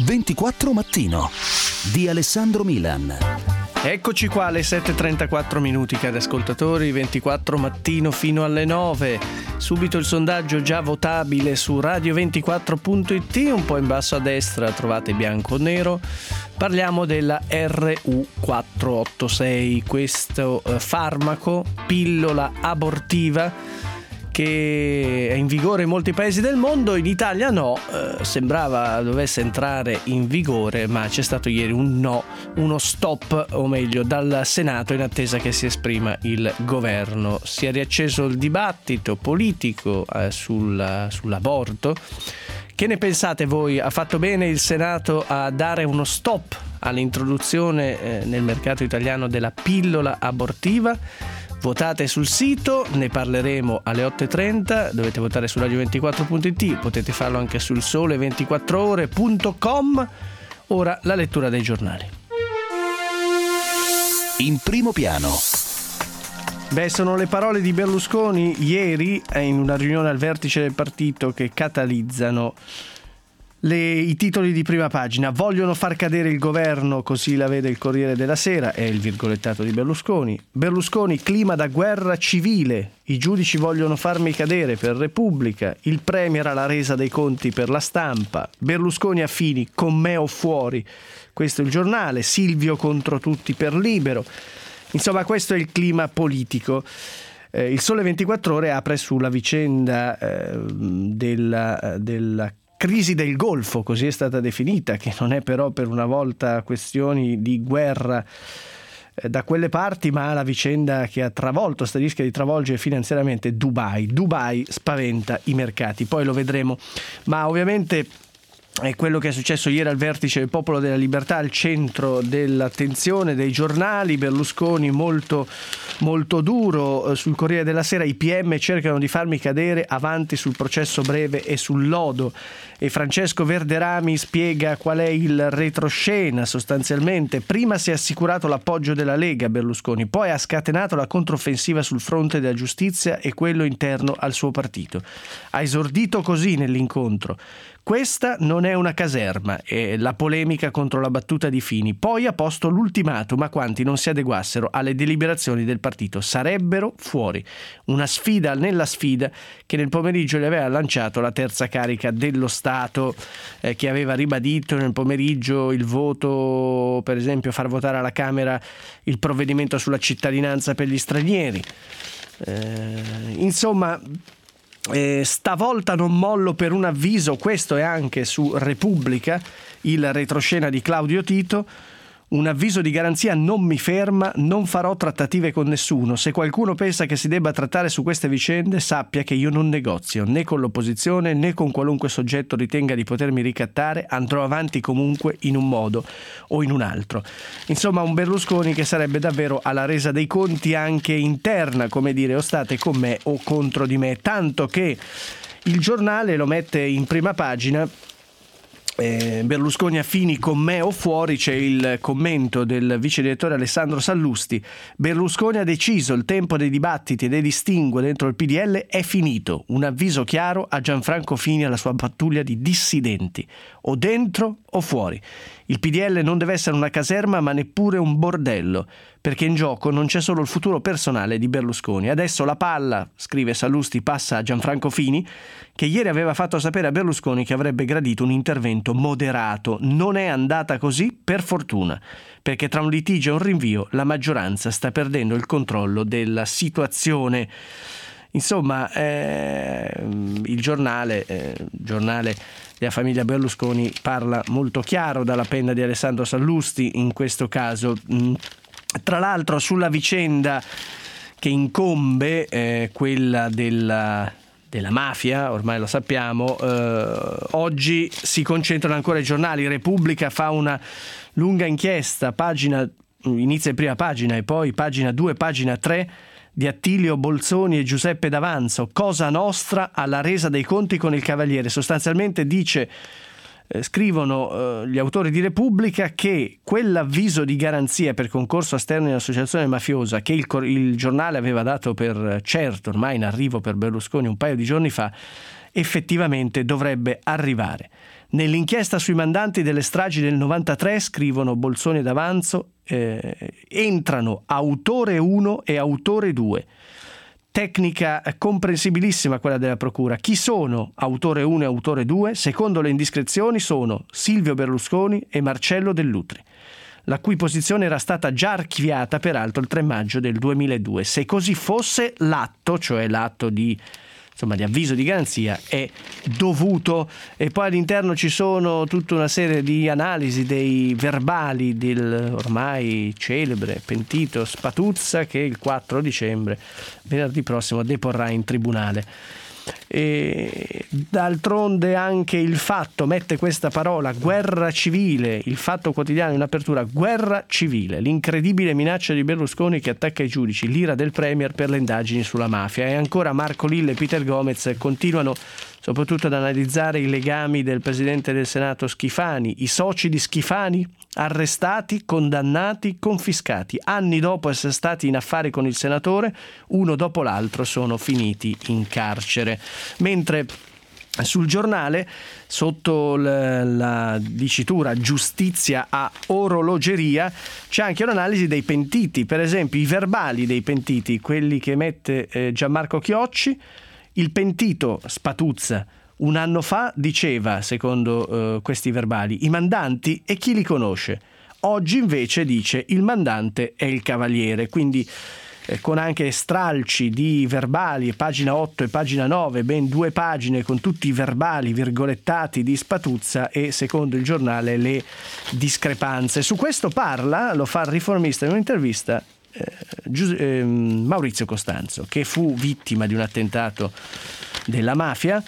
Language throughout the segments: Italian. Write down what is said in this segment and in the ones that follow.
24 Mattino di Alessandro Milan. Eccoci qua alle 7:34 minuti, cari ascoltatori. 24 Mattino fino alle 9. Subito il sondaggio già votabile su radio24.it. Un po' in basso a destra trovate bianco o nero. Parliamo della RU486, questo farmaco, pillola abortiva, che è in vigore in molti paesi del mondo. In Italia no, sembrava dovesse entrare in vigore, ma c'è stato ieri un no, uno stop, o meglio, dal Senato in attesa che si esprima il governo. Si è riacceso il dibattito politico sull'aborto. Che ne pensate voi? Ha fatto bene il Senato a dare uno stop all'introduzione nel mercato italiano della pillola abortiva? Votate sul sito, ne parleremo alle 8:30, dovete votare su radio24.it, potete farlo anche sul sole24ore.com. Ora la lettura dei giornali. In primo piano. Sono le parole di Berlusconi ieri in una riunione al vertice del partito che catalizzano i titoli di prima pagina. Vogliono far cadere il governo, così la vede il Corriere della Sera, è il virgolettato di Berlusconi. Berlusconi, clima da guerra civile, i giudici vogliono farmi cadere per Repubblica, il Premier alla resa dei conti per La Stampa, Berlusconi a Fini, con me o fuori, questo è il giornale, Silvio contro tutti per Libero. Insomma, questo è il clima politico. Il Sole 24 Ore apre sulla vicenda della crisi del Golfo, così è stata definita, che non è però per una volta questioni di guerra da quelle parti, ma la vicenda che ha travolto, rischia di travolgere finanziariamente Dubai. Dubai spaventa i mercati, poi lo vedremo, ma ovviamente è quello che è successo ieri al vertice del Popolo della Libertà al centro dell'attenzione dei giornali. Berlusconi molto duro sul Corriere della Sera, i PM cercano di farmi cadere, avanti sul processo breve e sul lodo, e Francesco Verderami spiega qual è il retroscena. Sostanzialmente prima si è assicurato l'appoggio della Lega Berlusconi, poi ha scatenato la controffensiva sul fronte della giustizia e quello interno al suo partito. Ha esordito così nell'incontro: questa non è una caserma, e la polemica contro la battuta di Fini. Poi ha posto l'ultimatum a quanti non si adeguassero alle deliberazioni del partito: sarebbero fuori. Una sfida nella sfida che nel pomeriggio gli aveva lanciato la terza carica dello Stato, che aveva ribadito nel pomeriggio il voto, per esempio far votare alla Camera il provvedimento sulla cittadinanza per gli stranieri. Insomma, stavolta non mollo per un avviso, questo è anche su Repubblica, il retroscena di Claudio Tito. Un avviso di garanzia: non mi ferma, non farò trattative con nessuno. Se qualcuno pensa che si debba trattare su queste vicende, sappia che io non negozio né con l'opposizione né con qualunque soggetto ritenga di potermi ricattare. Andrò avanti comunque in un modo o in un altro. Insomma, un Berlusconi che sarebbe davvero alla resa dei conti anche interna, come dire: o state con me o contro di me. Tanto che il giornale lo mette in prima pagina. Berlusconi a Fini, con me o fuori. C'è il commento del vice direttore Alessandro Sallusti: Berlusconi ha deciso, il tempo dei dibattiti e dei distinguo dentro il PDL è finito. Un avviso chiaro a Gianfranco Fini e alla sua pattuglia di dissidenti: o dentro o fuori. Il PDL non deve essere una caserma, ma neppure un bordello, perché in gioco non c'è solo il futuro personale di Berlusconi. Adesso la palla, scrive Sallusti, passa a Gianfranco Fini, che ieri aveva fatto sapere a Berlusconi che avrebbe gradito un intervento moderato. Non è andata così, per fortuna, perché tra un litigio e un rinvio la maggioranza sta perdendo il controllo della situazione. Insomma, il giornale della famiglia Berlusconi parla molto chiaro dalla penna di Alessandro Sallusti in questo caso. Tra l'altro, sulla vicenda che incombe, quella della mafia, ormai lo sappiamo, oggi si concentrano ancora i giornali. Repubblica fa una lunga inchiesta, inizia in prima pagina e poi pagina 2, pagina 3, di Attilio Bolzoni e Giuseppe D'Avanzo. Cosa nostra alla resa dei conti con il Cavaliere. Sostanzialmente scrivono gli autori di Repubblica che quell'avviso di garanzia per concorso esterno in associazione mafiosa che il giornale aveva dato per certo, ormai in arrivo per Berlusconi un paio di giorni fa, effettivamente dovrebbe arrivare. Nell'inchiesta sui mandanti delle stragi del 93, scrivono Bolzoni ed Avanzo, entrano autore 1 e autore 2. Tecnica comprensibilissima quella della procura. Chi sono autore 1 e autore 2? Secondo le indiscrezioni sono Silvio Berlusconi e Marcello Dell'Utri, la cui posizione era stata già archiviata peraltro il 3 maggio del 2002. Se così fosse, l'atto, cioè l'atto di avviso di garanzia, è dovuto. E poi all'interno ci sono tutta una serie di analisi dei verbali del ormai celebre pentito Spatuzza, che il 4 dicembre, venerdì prossimo, deporrà in tribunale. E d'altronde anche il Fatto mette questa parola, guerra civile, il Fatto Quotidiano in apertura, guerra civile, l'incredibile minaccia di Berlusconi che attacca i giudici, l'ira del Premier per le indagini sulla mafia. E ancora Marco Lille e Peter Gomez continuano soprattutto ad analizzare i legami del Presidente del Senato Schifani, i soci di Schifani arrestati, condannati, confiscati. Anni dopo essere stati in affari con il senatore, uno dopo l'altro sono finiti in carcere. Mentre sul Giornale, sotto la dicitura giustizia a orologeria, c'è anche un'analisi dei pentiti, per esempio i verbali dei pentiti, quelli che mette Gianmarco Chiocci. Il pentito Spatuzza un anno fa diceva, secondo questi verbali, i mandanti e chi li conosce. Oggi invece dice il mandante è il cavaliere, quindi con anche stralci di verbali, pagina 8 e pagina 9, ben 2 pagine con tutti i verbali virgolettati di Spatuzza e, secondo il Giornale, le discrepanze. Su questo parla, lo fa il Riformista in un'intervista, Maurizio Costanzo, che fu vittima di un attentato della mafia.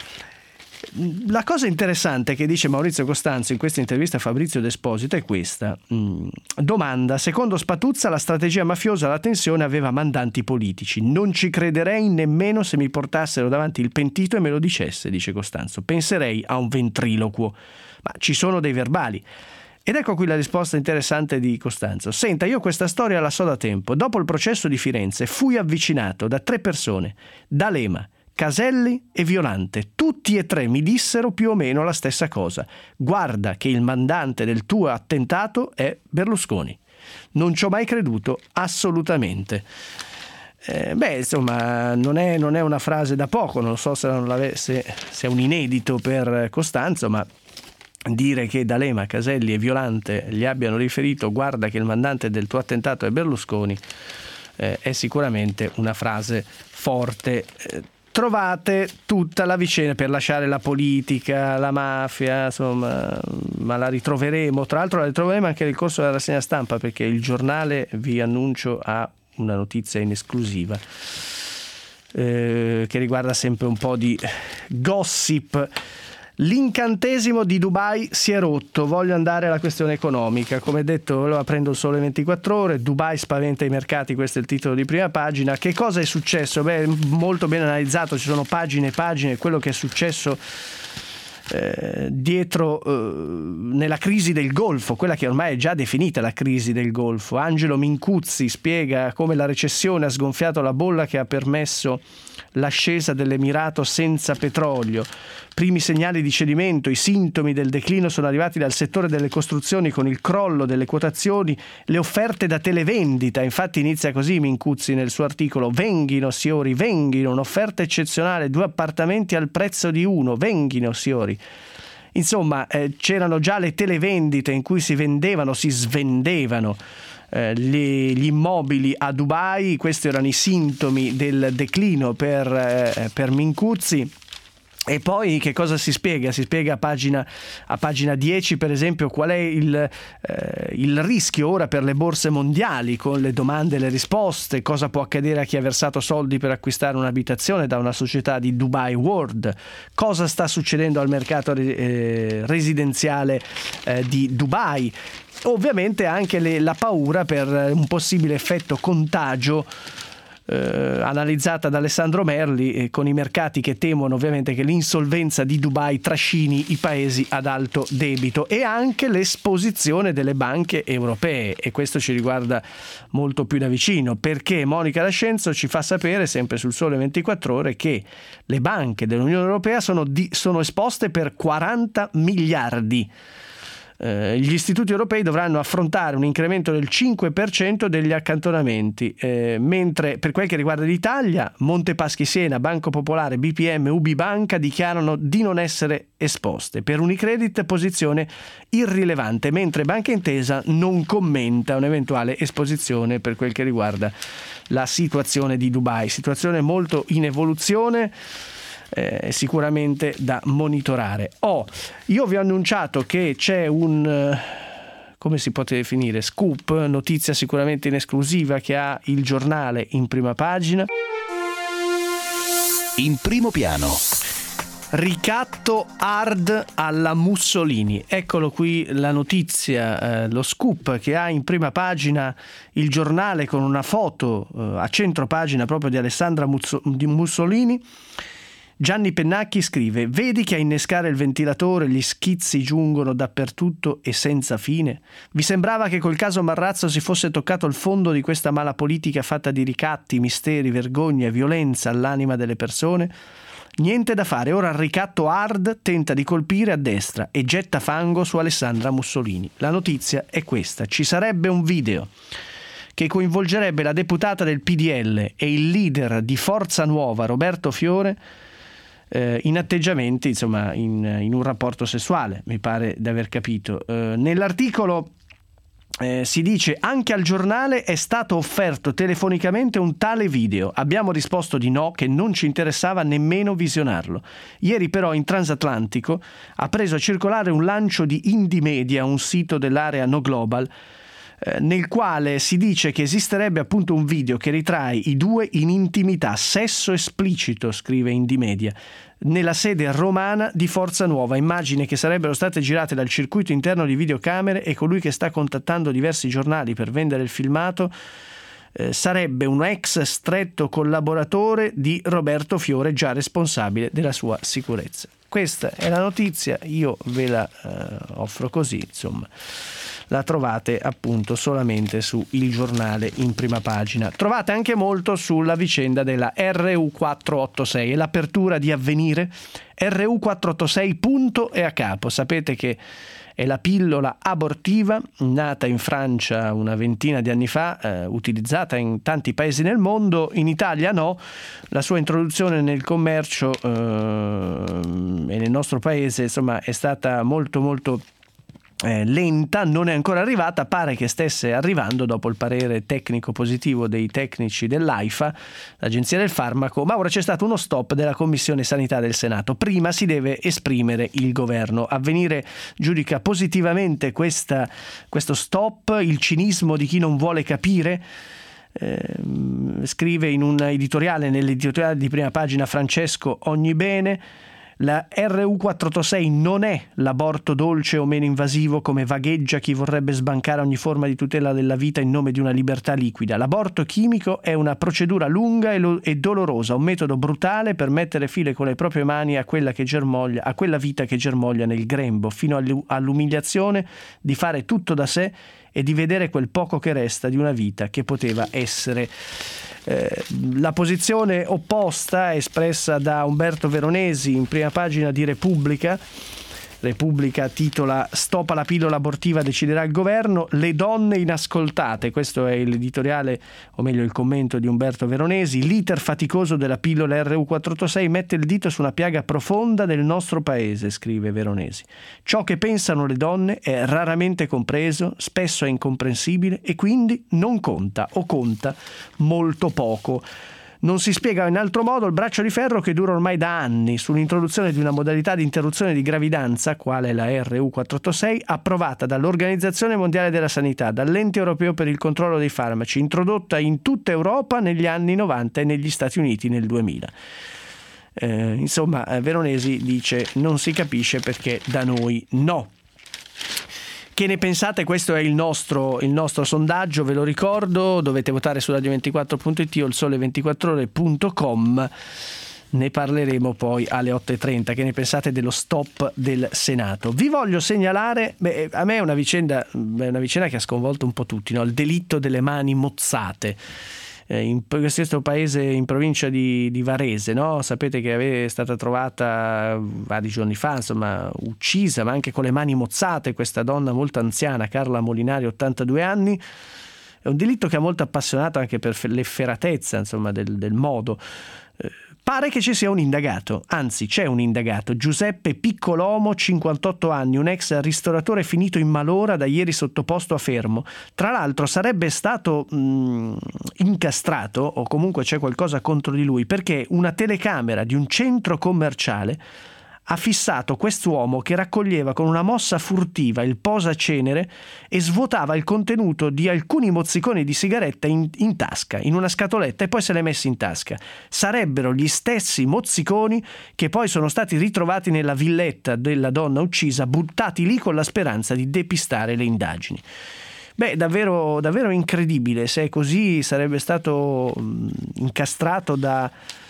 La cosa interessante che dice Maurizio Costanzo in questa intervista a Fabrizio D'Esposito è questa. Domanda: secondo Spatuzza la strategia mafiosa alla tensione aveva mandanti politici. Non ci crederei nemmeno se mi portassero davanti il pentito e me lo dicesse, dice Costanzo. Penserei a un ventriloquo. Ma ci sono dei verbali. Ed ecco qui la risposta interessante di Costanzo. Senta, io questa storia la so da tempo. Dopo il processo di Firenze fui avvicinato da 3 persone, D'Alema, Caselli e Violante. Tutti e 3 mi dissero più o meno la stessa cosa. Guarda che il mandante del tuo attentato è Berlusconi. Non ci ho mai creduto, assolutamente. Non è una frase da poco, non so se è un inedito per Costanzo, ma dire che D'Alema, Caselli e Violante gli abbiano riferito guarda che il mandante del tuo attentato è Berlusconi è sicuramente una frase forte. Trovate tutta la vicenda per lasciare la politica, la mafia, insomma, ma la ritroveremo. Tra l'altro la ritroveremo anche nel corso della rassegna stampa, perché il Giornale, vi annuncio, ha una notizia in esclusiva che riguarda sempre un po' di gossip. L'incantesimo di Dubai si è rotto, voglio andare alla questione economica. Come detto, lo prendo il Sole 24 Ore, Dubai spaventa i mercati, questo è il titolo di prima pagina. Che cosa è successo? Molto ben analizzato, ci sono pagine e pagine, quello che è successo dietro nella crisi del Golfo, quella che ormai è già definita la crisi del Golfo. Angelo Mincuzzi spiega come la recessione ha sgonfiato la bolla che ha permesso l'ascesa dell'Emirato senza petrolio. Primi segnali di cedimento, i sintomi del declino sono arrivati dal settore delle costruzioni con il crollo delle quotazioni, le offerte da televendita. Infatti inizia così Mincuzzi nel suo articolo: venghino signori, venghino, un'offerta eccezionale, 2 appartamenti al prezzo di 1, venghino signori. Insomma, c'erano già le televendite in cui si svendevano gli immobili a Dubai. Questi erano i sintomi del declino per Mincuzzi. E poi che cosa si spiega? Si spiega a pagina 10, per esempio, qual è il rischio ora per le borse mondiali, con le domande e le risposte. Cosa può accadere a chi ha versato soldi per acquistare un'abitazione da una società di Dubai World? Cosa sta succedendo al mercato residenziale di Dubai? Ovviamente anche la paura per un possibile effetto contagio analizzata da Alessandro Merli, con i mercati che temono ovviamente che l'insolvenza di Dubai trascini i paesi ad alto debito, e anche l'esposizione delle banche europee, e questo ci riguarda molto più da vicino, perché Monica Lascenzo ci fa sapere, sempre sul Sole 24 Ore, che le banche dell'Unione Europea sono esposte per 40 miliardi. Gli istituti europei dovranno affrontare un incremento del 5% degli accantonamenti, mentre per quel che riguarda l'Italia, Monte Paschi Siena, Banco Popolare, BPM, UBI Banca dichiarano di non essere esposte. Per Unicredit posizione irrilevante, mentre Banca Intesa non commenta un'eventuale esposizione per quel che riguarda la situazione di Dubai. Situazione molto in evoluzione, sicuramente da monitorare. Io vi ho annunciato che c'è un, come si può definire, scoop, notizia sicuramente in esclusiva, che ha il Giornale in prima pagina. In primo piano. Ricatto hard alla Mussolini. Eccolo qui la notizia, lo scoop che ha in prima pagina il Giornale, con una foto a centro pagina proprio di Alessandra Mussolini. Gianni Pennacchi scrive: vedi che a innescare il ventilatore gli schizzi giungono dappertutto e senza fine? Vi sembrava che col caso Marrazzo si fosse toccato il fondo di questa mala politica fatta di ricatti, misteri, vergogna e violenza all'anima delle persone? Niente da fare, ora il ricatto hard tenta di colpire a destra e getta fango su Alessandra Mussolini. La notizia è questa: ci sarebbe un video che coinvolgerebbe la deputata del PDL e il leader di Forza Nuova Roberto Fiore in atteggiamenti, insomma, in un rapporto sessuale, mi pare di aver capito. Nell'articolo si dice: anche al Giornale è stato offerto telefonicamente un tale video. Abbiamo risposto di no, che non ci interessava nemmeno visionarlo. Ieri però in transatlantico ha preso a circolare un lancio di Indymedia, un sito dell'area No Global, nel quale si dice che esisterebbe appunto un video che ritrae i due in intimità, sesso esplicito, scrive Indymedia, nella sede romana di Forza Nuova, immagini che sarebbero state girate dal circuito interno di videocamere, e colui che sta contattando diversi giornali per vendere il filmato sarebbe un ex stretto collaboratore di Roberto Fiore, già responsabile della sua sicurezza. Questa è la notizia, io ve la offro così, insomma. La trovate appunto solamente su Il Giornale in prima pagina. Trovate anche molto sulla vicenda della RU486 e l'apertura di Avvenire. RU486 punto e a capo. Sapete che è la pillola abortiva nata in Francia una ventina di anni fa, utilizzata in tanti paesi nel mondo, in Italia no. La sua introduzione nel commercio e nel nostro paese, insomma, è stata molto lenta, non è ancora arrivata, pare che stesse arrivando dopo il parere tecnico positivo dei tecnici dell'AIFA, l'Agenzia del Farmaco, ma ora c'è stato uno stop della Commissione Sanità del Senato. Prima si deve esprimere il governo. Avvenire giudica positivamente questo stop, il cinismo di chi non vuole capire. Scrive in un editoriale, nell'editoriale di prima pagina, Francesco Ognibene: la RU486 non è l'aborto dolce o meno invasivo come vagheggia chi vorrebbe sbancare ogni forma di tutela della vita in nome di una libertà liquida. L'aborto chimico è una procedura lunga e dolorosa, un metodo brutale per mettere fine con le proprie mani a quella vita che germoglia nel grembo, fino all'umiliazione di fare tutto da sé e di vedere quel poco che resta di una vita che poteva essere. La posizione opposta è espressa da Umberto Veronesi in prima pagina di Repubblica. Repubblica titola: stop alla pillola abortiva, deciderà il governo, le donne inascoltate. Questo è l'editoriale, o meglio il commento di Umberto Veronesi. L'iter faticoso della pillola RU486 mette il dito su una piaga profonda del nostro paese, scrive Veronesi. Ciò che pensano le donne è raramente compreso, spesso è incomprensibile e quindi non conta, o conta molto poco. Non si spiega in altro modo il braccio di ferro che dura ormai da anni sull'introduzione di una modalità di interruzione di gravidanza, quale la RU486, approvata dall'Organizzazione Mondiale della Sanità, dall'Ente Europeo per il Controllo dei Farmaci, introdotta in tutta Europa negli anni 90 e negli Stati Uniti nel 2000. Insomma, Veronesi dice: non si capisce perché da noi no. Che ne pensate? Questo è il nostro sondaggio, ve lo ricordo, dovete votare su radio24.it o il sole24ore.com. Ne parleremo poi alle 8.30. Che ne pensate dello stop del Senato? Vi voglio segnalare, a me è una vicenda che ha sconvolto un po' tutti, no? Il delitto delle mani mozzate. In questo paese, in provincia di Varese, no? Sapete che è stata trovata vari giorni fa, insomma, uccisa, ma anche con le mani mozzate, questa donna molto anziana, Carla Molinari, 82 anni. È un delitto che ha molto appassionato anche per l'efferatezza, insomma, del modo. Pare che ci sia un indagato, anzi c'è un indagato, Giuseppe Piccolomo, 58 anni, un ex ristoratore finito in malora, da ieri sottoposto a fermo. Tra l'altro sarebbe stato incastrato, o comunque c'è qualcosa contro di lui, perché una telecamera di un centro commerciale ha fissato quest'uomo che raccoglieva con una mossa furtiva il posacenere e svuotava il contenuto di alcuni mozziconi di sigaretta in tasca, in una scatoletta, e poi se li ha messi in tasca. Sarebbero gli stessi mozziconi che poi sono stati ritrovati nella villetta della donna uccisa, buttati lì con la speranza di depistare le indagini. Davvero, davvero incredibile. Se è così, sarebbe stato incastrato da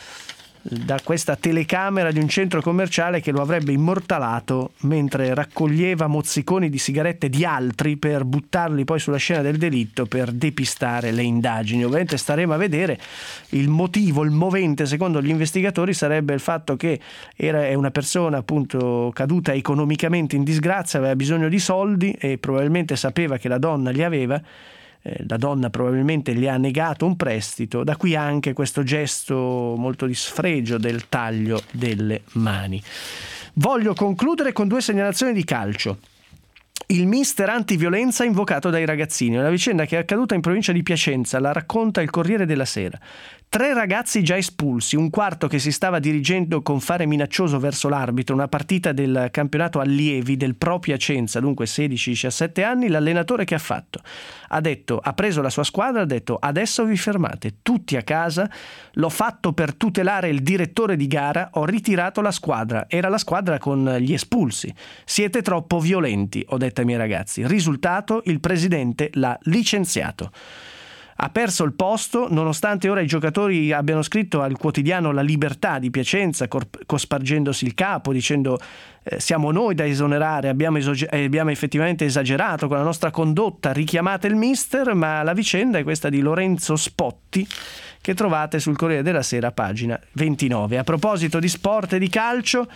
questa telecamera di un centro commerciale che lo avrebbe immortalato mentre raccoglieva mozziconi di sigarette di altri per buttarli poi sulla scena del delitto per depistare le indagini. Ovviamente staremo a vedere. Il motivo, il movente, secondo gli investigatori, sarebbe il fatto che è una persona appunto caduta economicamente in disgrazia, aveva bisogno di soldi e probabilmente sapeva che la donna li aveva. La donna probabilmente gli ha negato un prestito, da qui anche questo gesto molto di sfregio del taglio delle mani. Voglio concludere con 2 segnalazioni di calcio. Il mister antiviolenza invocato dai ragazzini, una vicenda che è accaduta in provincia di Piacenza, la racconta il Corriere della Sera. 3 ragazzi già espulsi, un quarto che si stava dirigendo con fare minaccioso verso l'arbitro, una partita del campionato allievi del Pro Piacenza, dunque 16-17 anni. L'allenatore che ha fatto? Ha preso la sua squadra, ha detto: adesso vi fermate, tutti a casa, l'ho fatto per tutelare il direttore di gara, ho ritirato la squadra, era la squadra con gli espulsi, siete troppo violenti, ho detto ai miei ragazzi. Risultato, il presidente l'ha licenziato. Ha perso il posto, nonostante ora i giocatori abbiano scritto al quotidiano La Libertà di Piacenza, cospargendosi il capo, dicendo siamo noi da esonerare, abbiamo effettivamente esagerato con la nostra condotta, richiamate il mister. Ma la vicenda è questa di Lorenzo Spotti, che trovate sul Corriere della Sera, pagina 29. A proposito di sport e di calcio,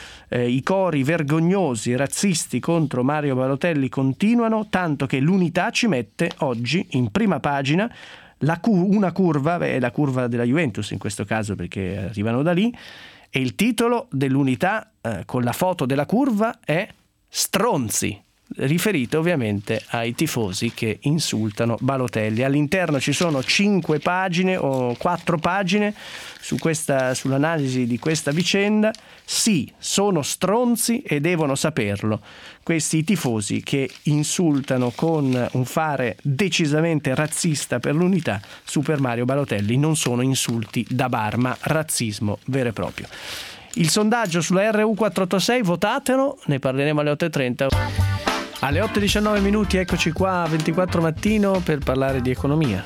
i cori vergognosi e razzisti contro Mario Balotelli continuano, tanto che l'Unità ci mette oggi in prima pagina una curva, la curva della Juventus in questo caso, perché arrivano da lì, e il titolo dell'Unità con la foto della curva è "Stronzi", riferito ovviamente ai tifosi che insultano Balotelli. All'interno ci sono 5 pagine o 4 pagine sull'analisi di questa vicenda. Sì, sono stronzi e devono saperlo questi tifosi che insultano con un fare decisamente razzista per l'Unità Super Mario Balotelli. Non sono insulti da bar, ma razzismo vero e proprio. Il sondaggio sulla RU486, votatelo, ne parleremo alle 8.30. Alle 8:19 eccoci qua a 24 Mattino per parlare di economia.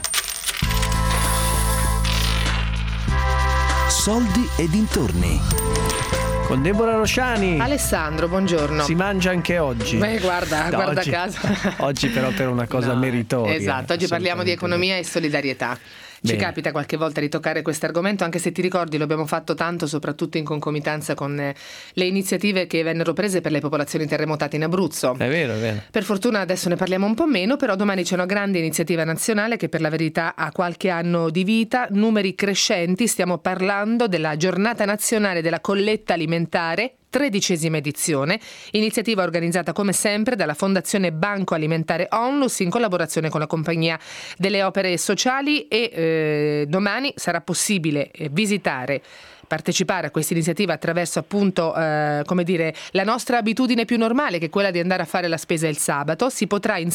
Soldi e dintorni. Con Deborah Rosciani. Alessandro, buongiorno. Si mangia anche oggi. Guarda oggi, caso. Oggi però per una cosa meritoria. Esatto, oggi parliamo di economia e solidarietà. Ci capita qualche volta di toccare questo argomento, anche se ti ricordi lo abbiamo fatto tanto, soprattutto in concomitanza con le iniziative che vennero prese per le popolazioni terremotate in Abruzzo. È vero, è vero. Per fortuna adesso ne parliamo un po' meno, però domani c'è una grande iniziativa nazionale che per la verità ha qualche anno di vita, numeri crescenti. Stiamo parlando della Giornata Nazionale della Colletta Alimentare, 13ª edizione, iniziativa organizzata come sempre dalla Fondazione Banco Alimentare Onlus in collaborazione con la Compagnia delle Opere Sociali, e domani sarà possibile visitare partecipare a questa iniziativa attraverso appunto la nostra abitudine più normale, che è quella di andare a fare la spesa il sabato, si potrà in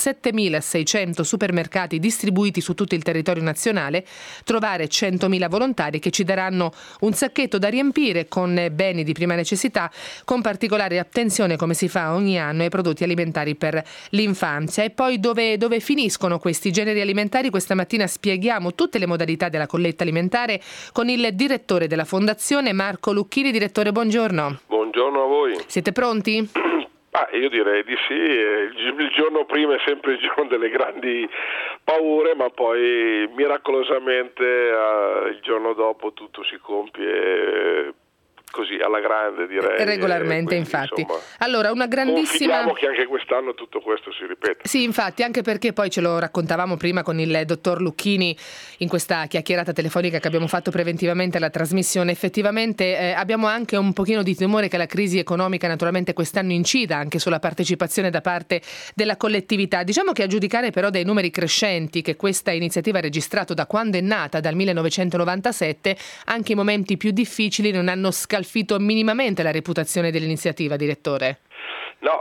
7.600 supermercati distribuiti su tutto il territorio nazionale trovare 100.000 volontari che ci daranno un sacchetto da riempire con beni di prima necessità, con particolare attenzione, come si fa ogni anno, ai prodotti alimentari per l'infanzia. E poi dove finiscono questi generi alimentari? Questa mattina spieghiamo tutte le modalità della colletta alimentare con il direttore della Fondazione, Marco Lucchini. Direttore, buongiorno. Buongiorno a voi. Siete pronti? Io direi di sì. Il giorno prima è sempre il giorno delle grandi paure, ma poi miracolosamente il giorno dopo tutto si compie così alla grande, direi. Regolarmente, quindi, infatti. Insomma, allora, una grandissima... confidiamo che anche quest'anno tutto questo si ripeta. Sì, infatti, anche perché poi ce lo raccontavamo prima con il dottor Lucchini in questa chiacchierata telefonica che abbiamo fatto preventivamente alla trasmissione. Effettivamente abbiamo anche un pochino di timore che la crisi economica naturalmente quest'anno incida anche sulla partecipazione da parte della collettività. Diciamo che a giudicare però dai numeri crescenti che questa iniziativa ha registrato da quando è nata, dal 1997, anche i momenti più difficili non hanno scalfito minimamente la reputazione dell'iniziativa, direttore? No,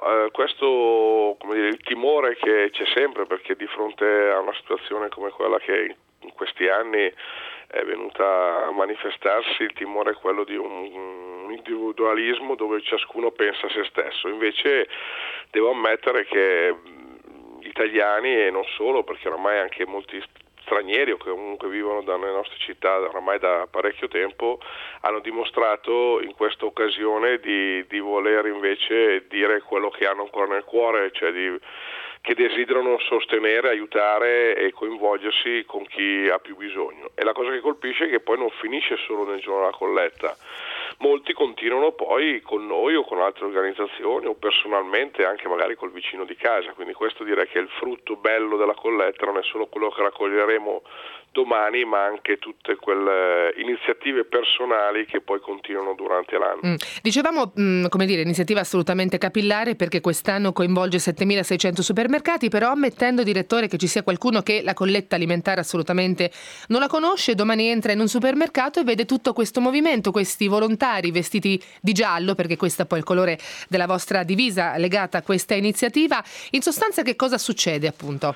questo, il timore che c'è sempre, perché di fronte a una situazione come quella che in questi anni è venuta a manifestarsi, il timore è quello di un individualismo dove ciascuno pensa a se stesso. Invece devo ammettere che gli italiani, e non solo, perché oramai anche molti stranieri o che comunque vivono nelle nostre città oramai da parecchio tempo, hanno dimostrato in questa occasione di voler invece dire quello che hanno ancora nel cuore, cioè che desiderano sostenere, aiutare e coinvolgersi con chi ha più bisogno. E la cosa che colpisce è che poi non finisce solo nel giorno della colletta. Molti continuano poi con noi o con altre organizzazioni o personalmente anche magari col vicino di casa, quindi questo direi che è il frutto bello della colletta, non è solo quello che raccoglieremo domani, ma anche tutte quelle iniziative personali che poi continuano durante l'anno. Dicevamo, iniziativa assolutamente capillare, perché quest'anno coinvolge 7.600 supermercati, però ammettendo, direttore, che ci sia qualcuno che la colletta alimentare assolutamente non la conosce, domani entra in un supermercato e vede tutto questo movimento, questi volontari vestiti di giallo, perché questo è poi il colore della vostra divisa legata a questa iniziativa. In sostanza, che cosa succede, appunto?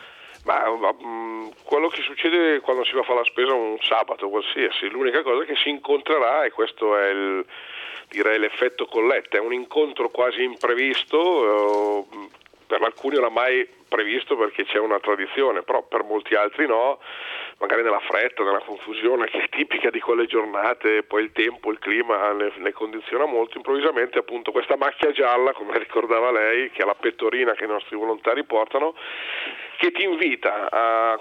Quello che succede quando si va a fare la spesa un sabato qualsiasi, l'unica cosa che si incontrerà, e questo è direi l'effetto colletta, è un incontro quasi imprevisto, per alcuni oramai previsto perché c'è una tradizione, però per molti altri no, magari nella fretta, nella confusione che è tipica di quelle giornate, poi il tempo, il clima ne condiziona molto. Improvvisamente appunto questa macchia gialla, come ricordava lei, che è la pettorina che i nostri volontari portano, che ti invita a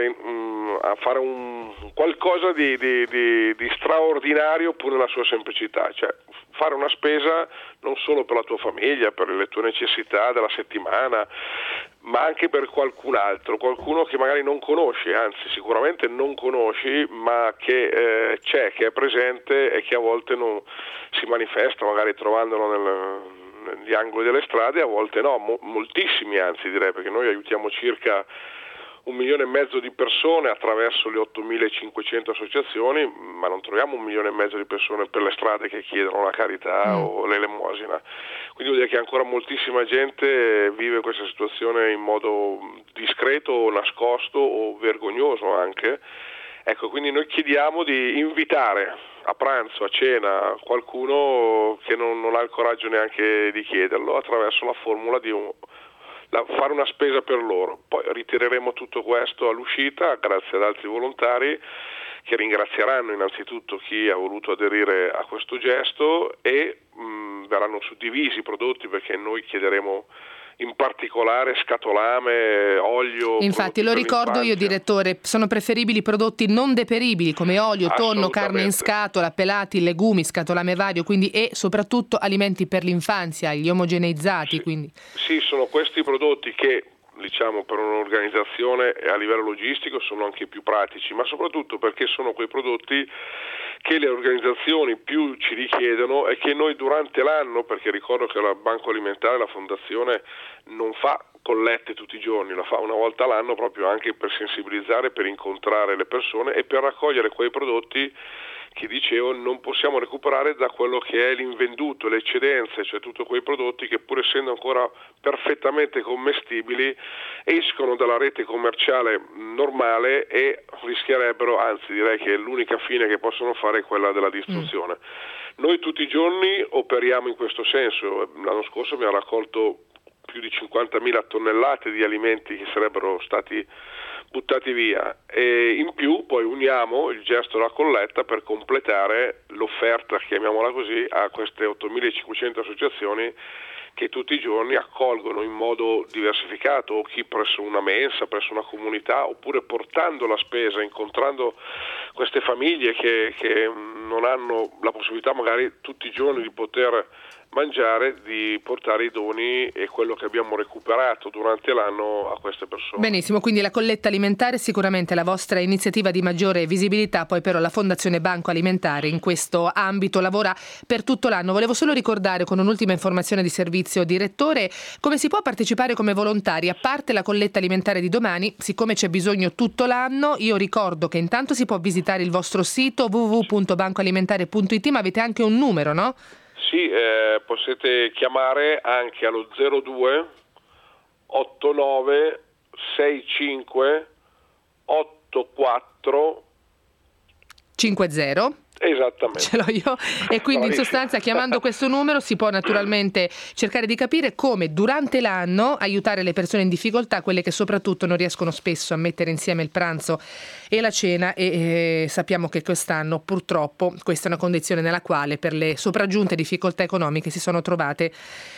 fare qualcosa di straordinario pur nella sua semplicità, cioè fare una spesa non solo per la tua famiglia, per le tue necessità della settimana, ma anche per qualcun altro, qualcuno che magari non conosci, anzi sicuramente non conosci, ma che c'è, che è presente e che a volte non si manifesta, magari trovandolo negli angoli delle strade, a volte no, moltissimi anzi direi, perché noi aiutiamo circa 1,5 milioni di persone attraverso le 8.500 associazioni, ma non troviamo 1,5 milioni di persone per le strade che chiedono la carità o l'elemosina. Quindi vuol dire che ancora moltissima gente vive questa situazione in modo discreto o nascosto o vergognoso anche. Ecco, quindi noi chiediamo di invitare a pranzo, a cena, qualcuno che non ha il coraggio neanche di chiederlo, attraverso la formula di fare una spesa per loro. Poi ritireremo tutto questo all'uscita grazie ad altri volontari che ringrazieranno innanzitutto chi ha voluto aderire a questo gesto e verranno suddivisi i prodotti, perché noi chiederemo in particolare scatolame, olio. Infatti lo ricordo io, direttore, sono preferibili prodotti non deperibili come olio, tonno, carne in scatola, pelati, legumi, scatolame vario, quindi, e soprattutto alimenti per l'infanzia, gli omogeneizzati. Sì, quindi. Sì, sono questi prodotti che per un'organizzazione a livello logistico sono anche più pratici, ma soprattutto perché sono quei prodotti che le organizzazioni più ci richiedono e che noi durante l'anno, perché ricordo che la Banco Alimentare, la Fondazione, non fa collette tutti i giorni, la fa una volta all'anno proprio anche per sensibilizzare, per incontrare le persone e per raccogliere quei prodotti che dicevo, non possiamo recuperare da quello che è l'invenduto, le eccedenze, cioè tutti quei prodotti che pur essendo ancora perfettamente commestibili escono dalla rete commerciale normale e rischierebbero, anzi direi che l'unica fine che possono fare è quella della distruzione. Noi tutti i giorni operiamo in questo senso. L'anno scorso abbiamo raccolto più di 50.000 tonnellate di alimenti che sarebbero stati buttati via, e in più poi uniamo il gesto della colletta per completare l'offerta, chiamiamola così, a queste 8.500 associazioni che tutti i giorni accolgono in modo diversificato, o chi presso una mensa, presso una comunità, oppure portando la spesa, incontrando queste famiglie che non hanno la possibilità magari tutti i giorni di poter mangiare, di portare i doni e quello che abbiamo recuperato durante l'anno a queste persone. Benissimo, quindi la colletta alimentare è sicuramente la vostra iniziativa di maggiore visibilità, poi però la Fondazione Banco Alimentare in questo ambito lavora per tutto l'anno. Volevo solo ricordare, con un'ultima informazione di servizio, direttore, come si può partecipare come volontari. A parte la colletta alimentare di domani, siccome c'è bisogno tutto l'anno, io ricordo che intanto si può visitare il vostro sito www.bancoalimentare.it, ma avete anche un numero, no? Sì, potete chiamare anche allo 02 89 65 84 50. Esattamente. Ce l'ho io, e quindi in sostanza chiamando questo numero si può naturalmente cercare di capire come durante l'anno aiutare le persone in difficoltà, quelle che soprattutto non riescono spesso a mettere insieme il pranzo e la cena, e sappiamo che quest'anno purtroppo questa è una condizione nella quale per le sopraggiunte difficoltà economiche si sono trovate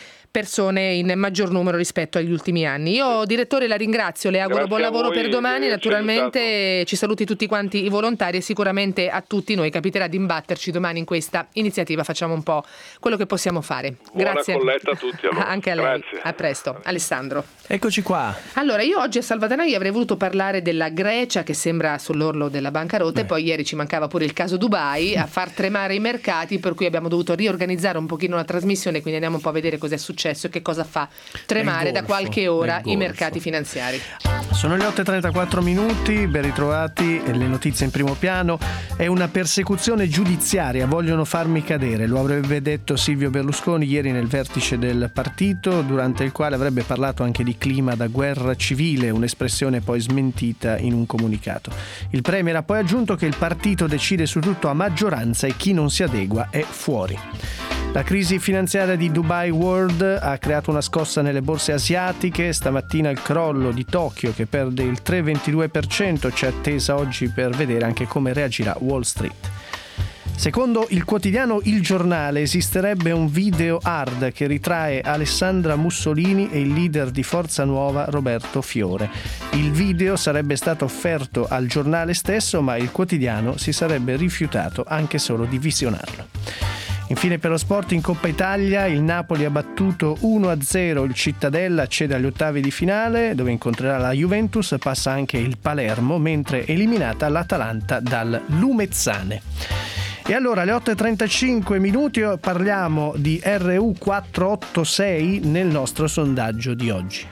persone in maggior numero rispetto agli ultimi anni. Io, direttore, la ringrazio, le auguro buon lavoro per domani, naturalmente ci saluti tutti quanti i volontari e sicuramente a tutti noi capiterà di imbatterci domani in questa iniziativa, facciamo un po' quello che possiamo fare. Grazie. Buona colletta a tutti allora. Anche a lei. Grazie. A presto. Alessandro. Eccoci qua. Allora, io oggi a Salvatanai avrei voluto parlare della Grecia che sembra sull'orlo della bancarotta e poi ieri ci mancava pure il caso Dubai a far tremare i mercati, per cui abbiamo dovuto riorganizzare un pochino la trasmissione, quindi andiamo un po' a vedere cos'è successo e che cosa fa tremare da qualche ora i mercati finanziari. Sono le 8:34 minuti, ben ritrovati, le notizie in primo piano. È una persecuzione giudiziaria, vogliono farmi cadere, lo avrebbe detto Silvio Berlusconi ieri nel vertice del partito, durante il quale avrebbe parlato anche di clima da guerra civile, un'espressione poi smentita in un comunicato. Il premier ha poi aggiunto che il partito decide su tutto a maggioranza e chi non si adegua è fuori. La crisi finanziaria di Dubai World ha creato una scossa nelle borse asiatiche. Stamattina il crollo di Tokyo che perde il 3,22%, c'è attesa oggi per vedere anche come reagirà Wall Street. Secondo il quotidiano Il Giornale esisterebbe un video hard che ritrae Alessandra Mussolini e il leader di Forza Nuova Roberto Fiore. Il video sarebbe stato offerto al giornale stesso, ma il quotidiano si sarebbe rifiutato anche solo di visionarlo. Infine, per lo sport, in Coppa Italia il Napoli ha battuto 1-0 il Cittadella, accede agli ottavi di finale dove incontrerà la Juventus, passa anche il Palermo, mentre eliminata l'Atalanta dal Lumezzane. E allora alle 8:35 minuti parliamo di RU486 nel nostro sondaggio di oggi.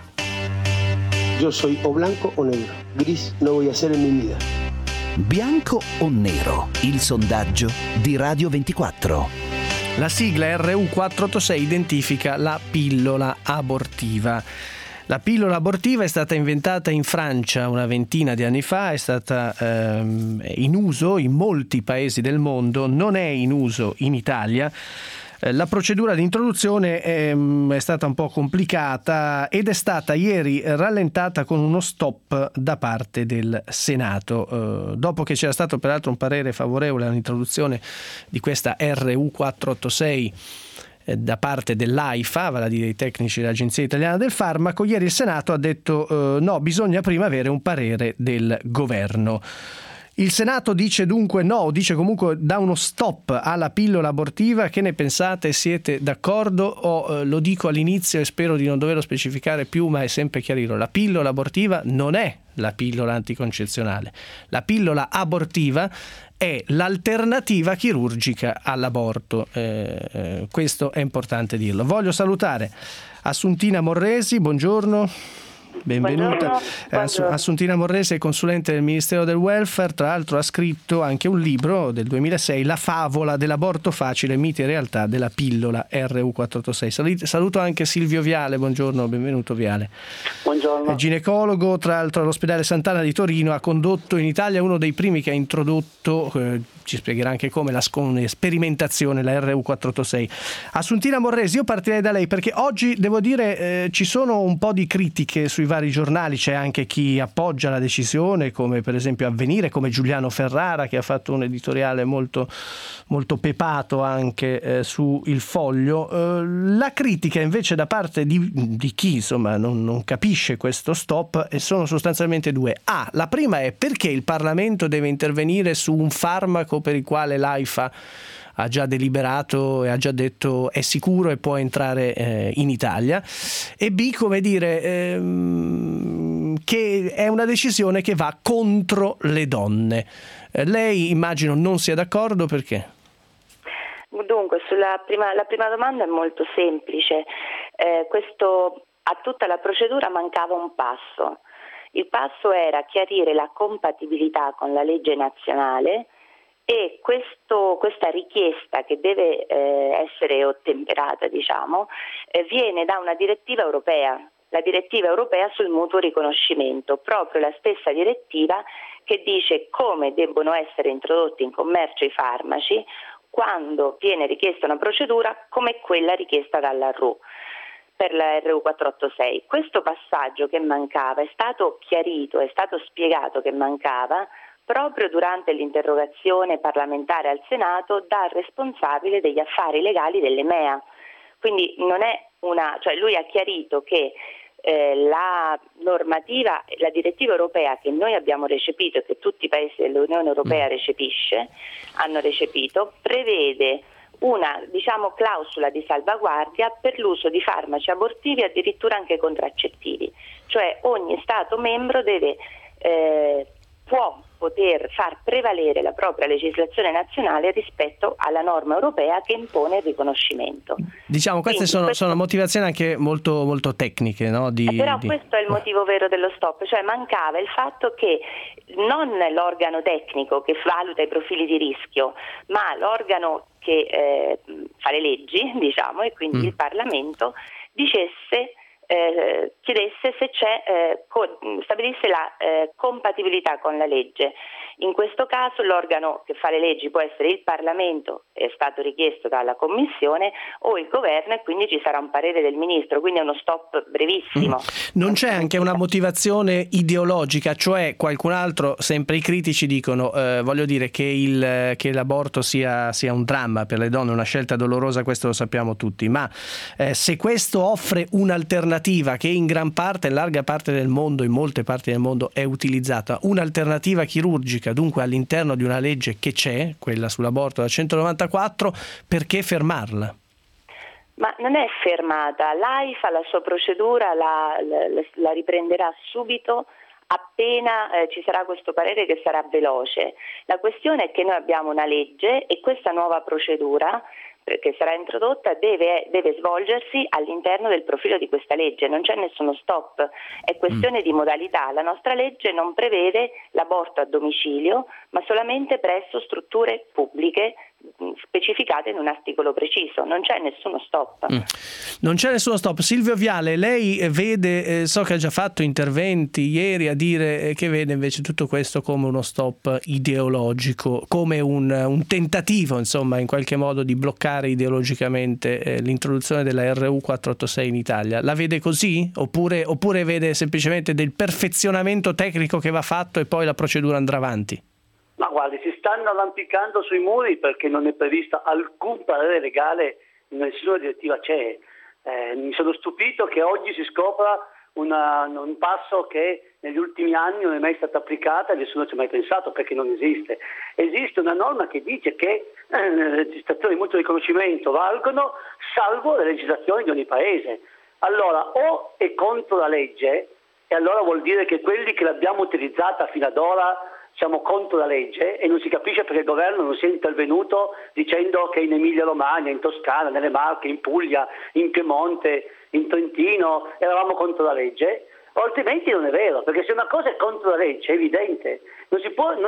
Yo soy o blanco o negro, gris no voy a ser en mi vida. Bianco o nero? Il sondaggio di Radio 24. La sigla RU486 identifica la pillola abortiva. La pillola abortiva è stata inventata in Francia una ventina di anni fa, è stata in uso in molti paesi del mondo, non è in uso in Italia. La procedura di introduzione è stata un po' complicata ed è stata ieri rallentata con uno stop da parte del Senato. Dopo che c'era stato peraltro un parere favorevole all'introduzione di questa RU486 da parte dell'AIFA, vale a dire i tecnici dell'Agenzia Italiana del Farmaco, ieri il Senato ha detto no, bisogna prima avere un parere del governo. Il Senato dice dunque no, dice comunque dà uno stop alla pillola abortiva. Che ne pensate? Siete d'accordo? O lo dico all'inizio e spero di non doverlo specificare più, ma è sempre chiarirlo. La pillola abortiva non è la pillola anticoncezionale. La pillola abortiva è l'alternativa chirurgica all'aborto. Questo è importante dirlo. Voglio salutare Assuntina Morresi, buongiorno. Benvenuta. Buongiorno. Assuntina Morrese, consulente del Ministero del Welfare, tra l'altro ha scritto anche un libro del 2006, La favola dell'aborto facile, miti e realtà della pillola RU486. Saluto anche Silvio Viale, buongiorno, benvenuto Viale. Buongiorno. È ginecologo, tra l'altro all'ospedale Sant'Anna di Torino, ha condotto in Italia uno dei primi che ha introdotto, ci spiegherà anche come, la sperimentazione, la RU486. Assuntina Morrese, io partirei da lei perché oggi devo dire ci sono un po' di critiche sui vari giornali, c'è anche chi appoggia la decisione, come per esempio Avvenire, come Giuliano Ferrara che ha fatto un editoriale molto, molto pepato anche su Il Foglio. La critica invece da parte di chi insomma non capisce questo stop sono sostanzialmente due. La prima è perché il Parlamento deve intervenire su un farmaco per il quale l'AIFA ha già deliberato e ha già detto è sicuro e può entrare in Italia, e B, come dire, che è una decisione che va contro le donne. Lei immagino non sia d'accordo, perché? Dunque, la prima domanda è molto semplice. A tutta la procedura mancava un passo. Il passo era chiarire la compatibilità con la legge nazionale, e questa richiesta, che deve essere ottemperata, viene da una direttiva europea, la direttiva europea sul mutuo riconoscimento, proprio la stessa direttiva che dice come debbono essere introdotti in commercio i farmaci quando viene richiesta una procedura come quella richiesta dalla RU per la RU486. Questo passaggio che mancava è stato chiarito, è stato spiegato che mancava proprio durante l'interrogazione parlamentare al Senato dal responsabile degli affari legali dell'EMEA. Quindi lui ha chiarito che la normativa, la direttiva europea che noi abbiamo recepito e che tutti i paesi dell'Unione Europea hanno recepito, prevede una clausola di salvaguardia per l'uso di farmaci abortivi, addirittura anche contraccettivi. Cioè ogni Stato membro può poter far prevalere la propria legislazione nazionale rispetto alla norma europea che impone il riconoscimento. Queste sono motivazioni anche molto, molto tecniche, no? Questo è il motivo vero dello stop, cioè mancava il fatto che non l'organo tecnico che valuta i profili di rischio, ma l'organo che fa le leggi, e quindi il Parlamento, chiedesse se stabilisse la compatibilità con la legge. In questo caso l'organo che fa le leggi può essere il Parlamento, è stato richiesto dalla Commissione, o il Governo, e quindi ci sarà un parere del Ministro, quindi è uno stop brevissimo. Non c'è anche una motivazione ideologica, cioè qualcun altro, sempre i critici dicono che l'aborto sia un dramma per le donne, una scelta dolorosa, questo lo sappiamo tutti, ma se questo offre un'alternativa che in larga parte del mondo, in molte parti del mondo è utilizzata, un'alternativa chirurgica, dunque all'interno di una legge che c'è, quella sull'aborto da 194, perché fermarla? Ma non è fermata, l'AIFA la sua procedura la riprenderà subito appena ci sarà questo parere, che sarà veloce. La questione è che noi abbiamo una legge e questa nuova procedura che sarà introdotta deve svolgersi all'interno del profilo di questa legge, non c'è nessuno stop, è questione di modalità. La nostra legge non prevede l'aborto a domicilio, ma solamente presso strutture pubbliche specificate in un articolo preciso, non c'è nessuno stop. Non c'è nessuno stop. Silvio Viale, lei vede, so che ha già fatto interventi ieri a dire che vede invece tutto questo come uno stop ideologico, come un tentativo insomma in qualche modo di bloccare ideologicamente l'introduzione della RU486 in Italia. La vede così? Oppure vede semplicemente del perfezionamento tecnico che va fatto e poi la procedura andrà avanti? Ma guardi, si stanno arrampicando sui muri perché non è prevista alcun parere legale, nessuna direttiva c'è. Mi sono stupito che oggi si scopra un passo che negli ultimi anni non è mai stata applicata e nessuno ci ha mai pensato, perché non esiste. Esiste una norma che dice che le registrazioni di mutuo riconoscimento valgono salvo le legislazioni di ogni paese. Allora, o è contro la legge, e allora vuol dire che quelli che l'abbiamo utilizzata fino ad ora siamo contro la legge, e non si capisce perché il governo non sia intervenuto dicendo che in Emilia Romagna, in Toscana, nelle Marche, in Puglia, in Piemonte, in Trentino eravamo contro la legge. altrimenti non è vero, perché se una cosa è contro la legge è evidente, non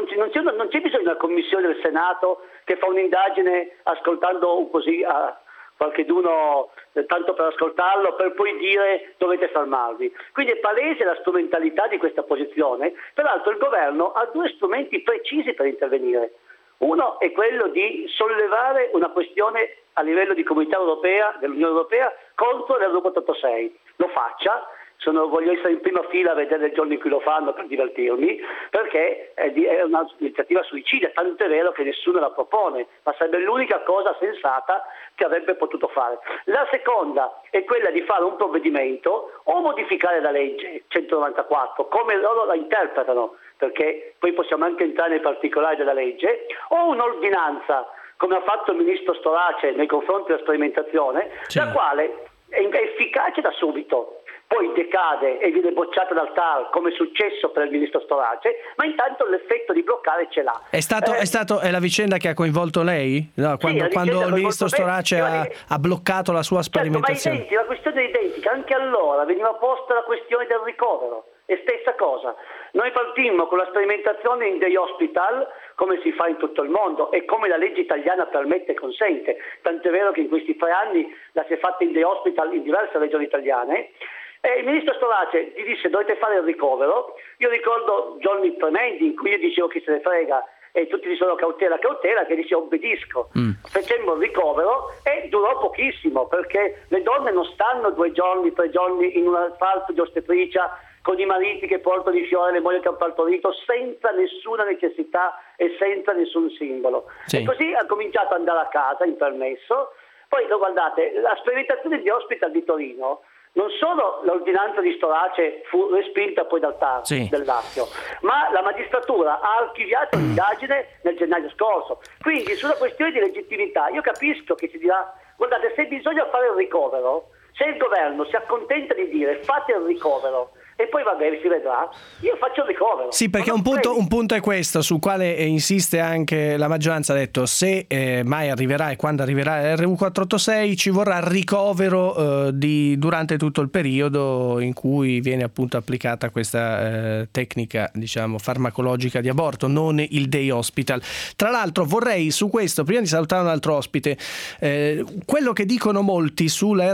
c'è bisogno di una commissione del Senato che fa un'indagine ascoltando così a qualcheduno tanto per ascoltarlo, per poi dire dovete fermarvi. Quindi è palese la strumentalità di questa posizione. Peraltro il governo ha due strumenti precisi per intervenire. Uno è quello di sollevare una questione a livello di Comunità Europea, dell'Unione Europea, contro l'Euro-486. Lo faccia. Voglio essere in prima fila a vedere il giorno in cui lo fanno per divertirmi, perché è un'iniziativa suicida, tanto è vero che nessuno la propone, ma sarebbe l'unica cosa sensata che avrebbe potuto fare. La seconda è quella di fare un provvedimento o modificare la legge 194, come loro la interpretano, perché poi possiamo anche entrare nei particolari della legge, o un'ordinanza, come ha fatto il ministro Storace nei confronti della sperimentazione, sì, la quale è efficace da subito, poi decade e viene bocciata dal TAR, come è successo per il ministro Storace, ma intanto l'effetto di bloccare ce l'ha. È la vicenda che ha coinvolto lei? No, quando il ministro Storace ha bloccato la sua sperimentazione? Certo, ma la questione è identica, anche allora veniva posta la questione del ricovero, è stessa cosa. Noi partimmo con la sperimentazione in day hospital, come si fa in tutto il mondo e come la legge italiana permette e consente, tant'è vero che in questi 3 anni la si è fatta in day hospital in diverse regioni italiane. Il ministro Storace gli disse dovete fare il ricovero. Io ricordo giorni tremendi in cui io dicevo chi se ne frega e tutti dicevano cautela, che dice obbedisco. Facemmo il ricovero e durò pochissimo, perché le donne non stanno 2 giorni, 3 giorni in un asfalto di ostetricia con i mariti che portano i fiori, le mogli che hanno partorito, senza nessuna necessità e senza nessun simbolo. Sì. E così ha cominciato ad andare a casa in permesso. Poi guardate, la sperimentazione di Hospital di Torino, non solo l'ordinanza di Storace fu respinta poi dal TAR del Lazio, ma la magistratura ha archiviato l'indagine nel gennaio scorso. Quindi sulla questione di legittimità io capisco che si dirà, guardate, se bisogna fare il ricovero, se il governo si accontenta di dire fate il ricovero e poi va bene, si vedrà, io faccio il ricovero. Sì, perché un punto è questo, sul quale insiste anche la maggioranza, ha detto se mai arriverà e quando arriverà l'RU486 ci vorrà il ricovero durante tutto il periodo in cui viene appunto applicata questa tecnica, diciamo, farmacologica di aborto, non il day hospital. Tra l'altro vorrei su questo, prima di salutare un altro ospite, quello che dicono molti sulla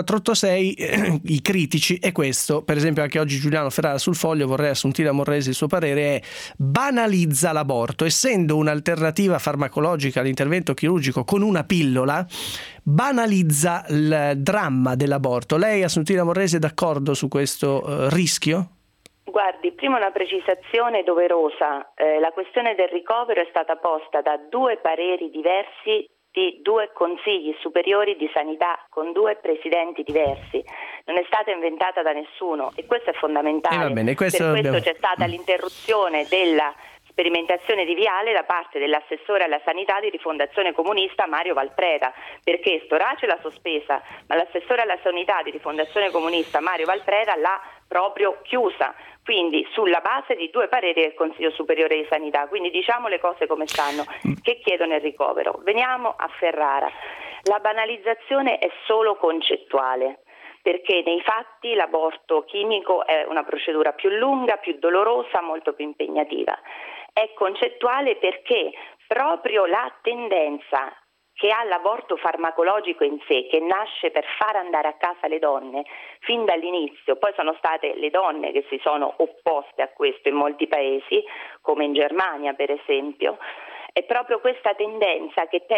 RU486, i critici, è questo, per esempio anche oggi Giuliano Ferrara sul Foglio, vorrei Assuntina Morresi il suo parere, è banalizza l'aborto, essendo un'alternativa farmacologica all'intervento chirurgico con una pillola, banalizza il dramma dell'aborto. Lei, Assuntina Morresi, è d'accordo su questo rischio? Guardi, prima una precisazione doverosa, la questione del ricovero è stata posta da 2 pareri diversi di 2 consigli superiori di sanità con 2 presidenti diversi, non è stata inventata da nessuno e questo è fondamentale. Per questo c'è stata l'interruzione della sperimentazione di Viale da parte dell'assessore alla sanità di Rifondazione Comunista Mario Valpreda, perché Storace l'ha sospesa, ma l'assessore alla sanità di Rifondazione Comunista Mario Valpreda l'ha proprio chiusa, quindi sulla base di 2 pareri del Consiglio Superiore di Sanità. Quindi diciamo le cose come stanno, che chiedono il ricovero. Veniamo a Ferrara. La banalizzazione è solo concettuale, perché nei fatti l'aborto chimico è una procedura più lunga, più dolorosa, molto più impegnativa. È concettuale perché proprio la tendenza che ha l'aborto farmacologico in sé, che nasce per far andare a casa le donne fin dall'inizio, poi sono state le donne che si sono opposte a questo in molti paesi, come in Germania per esempio, è proprio questa tendenza che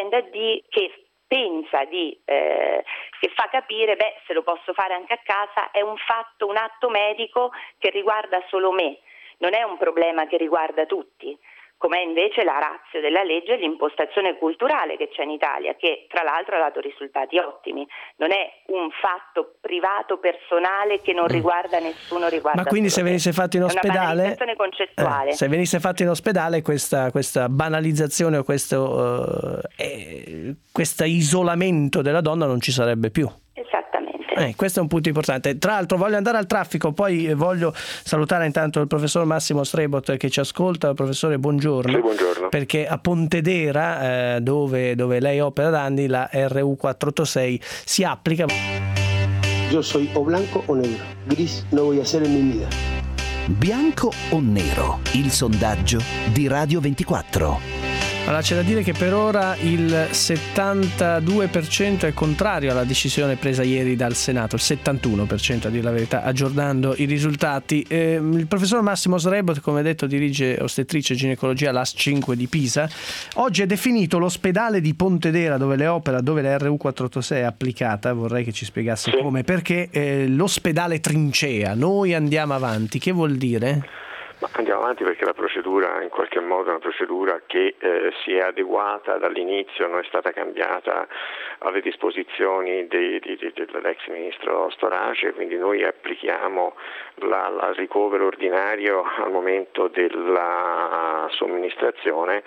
che fa capire, se lo posso fare anche a casa, è un atto medico che riguarda solo me, non è un problema che riguarda tutti, com'è invece la ratio della legge e l'impostazione culturale che c'è in Italia, che tra l'altro ha dato risultati ottimi. Non è un fatto privato, personale, che non riguarda nessuno, riguarda. Ma quindi se venisse fatto in ospedale, è una banalizzazione concettuale. Se venisse fatto in ospedale questa banalizzazione o questo isolamento della donna non ci sarebbe più. Esattamente. Questo è un punto importante. Tra l'altro voglio andare al traffico, poi voglio salutare intanto il professor Massimo Strebot che ci ascolta. Professore, buongiorno. Sì, buongiorno. Perché a Pontedera, dove lei opera da anni, la RU486 si applica. Yo soy o blanco o negro. Gris no voy a ser en mi vida. Bianco o nero? Il sondaggio di Radio 24. Allora, c'è da dire che per ora il 72% è contrario alla decisione presa ieri dal Senato, il 71% a dire la verità, aggiornando i risultati. Il professor Massimo Srebot, come detto, dirige ostetricia e ginecologia all'AS 5 di Pisa. Oggi è definito l'ospedale di Pontedera, dove la RU486 è applicata. Vorrei che ci spiegasse come, perché l'ospedale trincea, noi andiamo avanti. Che vuol dire? Ma andiamo avanti perché la procedura in qualche modo è una procedura che si è adeguata dall'inizio, non è stata cambiata alle disposizioni dell'ex ministro Storace, quindi noi applichiamo il ricovero ordinario al momento della somministrazione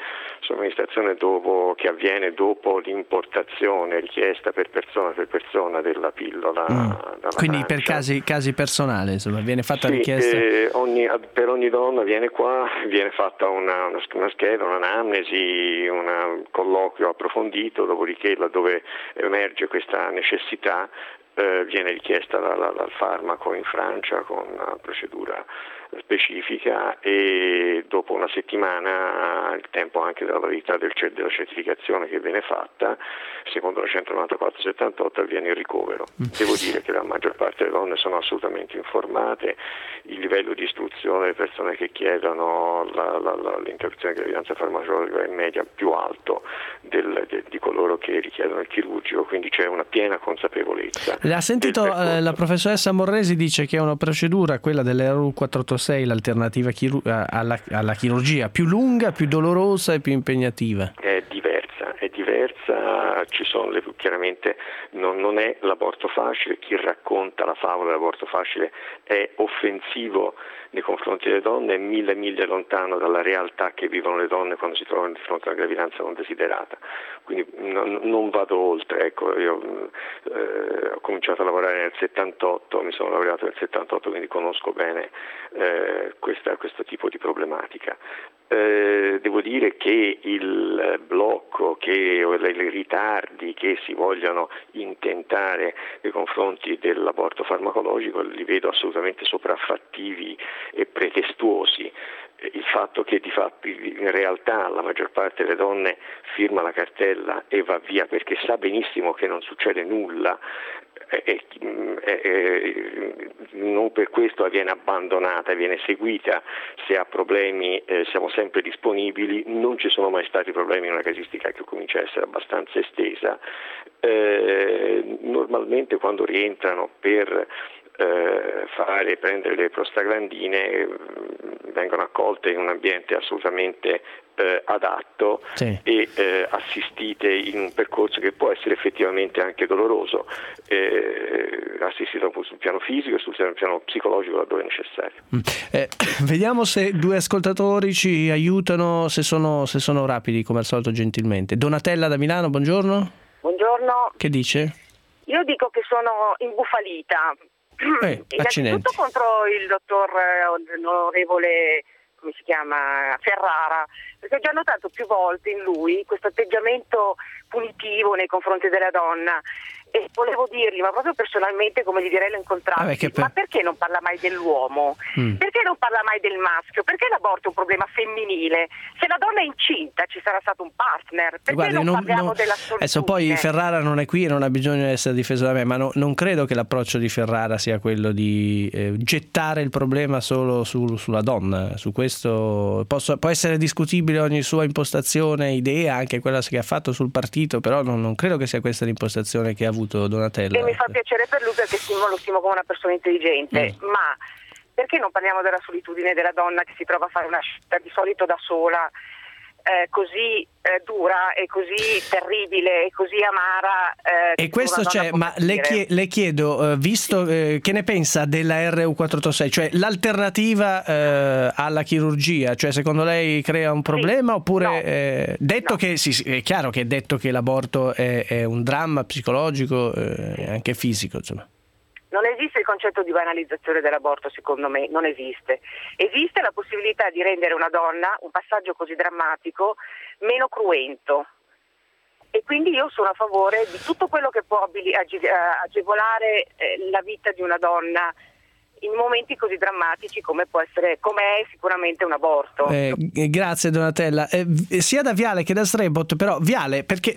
che avviene dopo l'importazione richiesta per persona della pillola. Quindi per casi personali, insomma, viene fatta richiesta? Per ogni donna viene fatta una scheda, un'anamnesi, un colloquio approfondito, dopodiché laddove emerge questa necessità viene richiesta dal farmaco in Francia con una procedura specifica e dopo una settimana, il tempo anche della validità della certificazione che viene fatta, secondo la 194/78 avviene il ricovero. Devo dire che la maggior parte delle donne sono assolutamente informate, il livello di istruzione delle persone che chiedono l'interruzione di gravidanza farmacologica è in media più alto di coloro che richiedono il chirurgico, quindi c'è una piena consapevolezza. Ha sentito la professoressa Morresi dice che è una procedura, quella dell'RU486, l'alternativa alla chirurgia, più lunga, più dolorosa e più impegnativa. È diversa, chiaramente non è l'aborto facile, chi racconta la favola dell'aborto facile è offensivo nei confronti delle donne, è mille miglia lontano dalla realtà che vivono le donne quando si trovano di fronte a una gravidanza non desiderata. Quindi non vado oltre, ecco, io ho cominciato a lavorare nel 78, mi sono laureato nel 78, quindi conosco bene questo tipo di problematica. Devo dire che il blocco o i ritardi che si vogliono intentare nei confronti dell'aborto farmacologico li vedo assolutamente sopraffattivi e pretestuosi. Il fatto che in realtà la maggior parte delle donne firma la cartella e va via perché sa benissimo che non succede nulla, non per questo viene abbandonata, viene seguita, se ha problemi siamo sempre disponibili, non ci sono mai stati problemi in una casistica che comincia a essere abbastanza estesa. Normalmente quando rientrano per prendere le prostaglandine vengono accolte in un ambiente assolutamente adatto, sì, e assistite in un percorso che può essere effettivamente anche doloroso, assistito sul piano fisico e sul piano psicologico laddove necessario. Vediamo se due ascoltatori ci aiutano, se sono rapidi come al solito, gentilmente. Donatella da Milano, buongiorno. Buongiorno. Che dice? Io dico che sono imbufalita. Innanzitutto contro il dottor onorevole, come si chiama, Ferrara, perché ho già notato più volte in lui questo atteggiamento punitivo nei confronti della donna, e volevo dirgli, ma proprio personalmente, come gli direi, l'ho incontrato, ma perché non parla mai dell'uomo? Perché non parla mai del maschio? Perché l'aborto è un problema femminile? Se la donna è incinta ci sarà stato un partner, perché non parliamo della solitudine? Adesso poi Ferrara non è qui e non ha bisogno di essere difeso da me, ma non credo che l'approccio di Ferrara sia quello di gettare il problema solo sulla donna. Su questo può essere discutibile ogni sua impostazione, idea, anche quella che ha fatto sul partito, però non credo che sia questa l'impostazione che ha avuto Donatella. E mi fa piacere per lui perché lo stimo come una persona intelligente, ma perché non parliamo della solitudine della donna che si trova a fare una scelta di solito da sola, così dura e così terribile e così amara, e questo c'è, ma le chiedo, visto che ne pensa della RU486, cioè l'alternativa alla chirurgia, cioè secondo lei crea un problema, oppure detto che è chiaro che è detto che l'aborto è un dramma psicologico e anche fisico, insomma. Non esiste il concetto di banalizzazione dell'aborto, secondo me, non esiste. Esiste la possibilità di rendere una donna, un passaggio così drammatico, meno cruento. E quindi io sono a favore di tutto quello che può agevolare la vita di una donna in momenti così drammatici come è sicuramente un aborto. Grazie Donatella, sia da Viale che da Strebot, però Viale, perché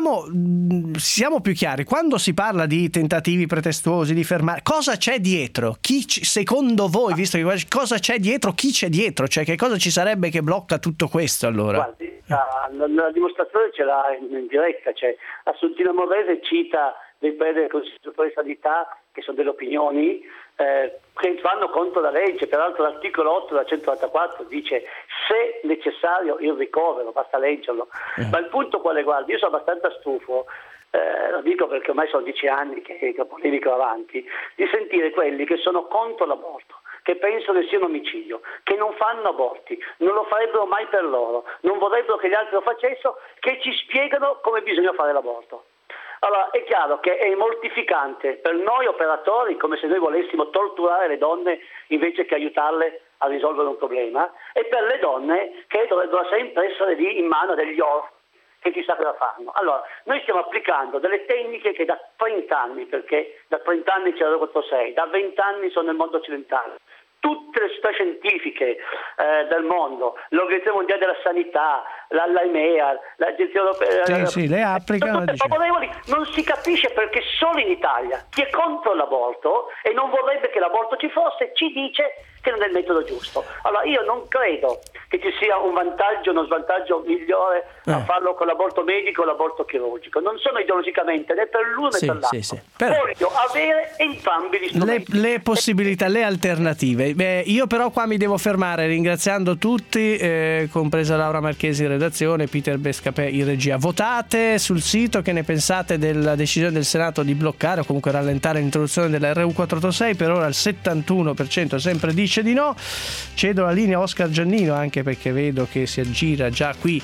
siamo più chiari, quando si parla di tentativi pretestuosi di fermare, cosa c'è dietro? Secondo voi, visto che cosa c'è dietro, chi c'è dietro? Cioè, che cosa ci sarebbe che blocca tutto questo allora? Guardi, la dimostrazione ce l'ha in diretta, cioè Assuntina Morese cita dei pareri del Consiglio Superiore di Sanità che sono delle opinioni che vanno contro la legge. Peraltro l'articolo 8 della 194 dice se necessario il ricovero, basta leggerlo. Ma il punto qual è? Guardi, io sono abbastanza stufo, lo dico perché ormai sono 10 anni che polemico avanti, di sentire quelli che sono contro l'aborto, che pensano che sia un omicidio, che non fanno aborti, non lo farebbero mai per loro, non vorrebbero che gli altri lo facessero, che ci spiegano come bisogna fare l'aborto. Allora è chiaro che è mortificante per noi operatori, come se noi volessimo torturare le donne invece che aiutarle a risolvere un problema, e per le donne che dovrebbero sempre essere lì in mano degli orfani che chissà cosa fanno. Allora noi stiamo applicando delle tecniche che da 30 anni, perché da 30 anni c'è la 46, da 20 anni sono nel mondo occidentale, tutte le società scientifiche del mondo, l'Organizzazione Mondiale della Sanità, l'AIMEA, l'Agenzia Europea, sì, le applicano, favorevoli. Non si capisce perché solo in Italia chi è contro l'aborto e non vorrebbe che l'aborto ci fosse ci dice che non è il metodo giusto. Allora io non credo che ci sia un vantaggio o uno svantaggio migliore a farlo con l'aborto medico o l'aborto chirurgico. Non sono ideologicamente né per l'uno né per l'altro. Sì. Voglio avere entrambi gli strumenti. Le possibilità, le alternative. Io però qua mi devo fermare ringraziando tutti, compresa Laura Marchesi in redazione, Peter Bescapè in regia. Votate sul sito, che ne pensate della decisione del Senato di bloccare o comunque rallentare l'introduzione della RU486? Per ora il 71% sempre dice di no. Cedo la linea a Oscar Giannino, anche perché vedo che si aggira già qui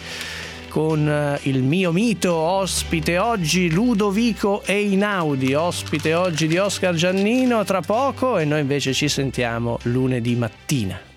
con il mio mito ospite oggi, Ludovico Einaudi, ospite oggi di Oscar Giannino tra poco, e noi invece ci sentiamo lunedì mattina.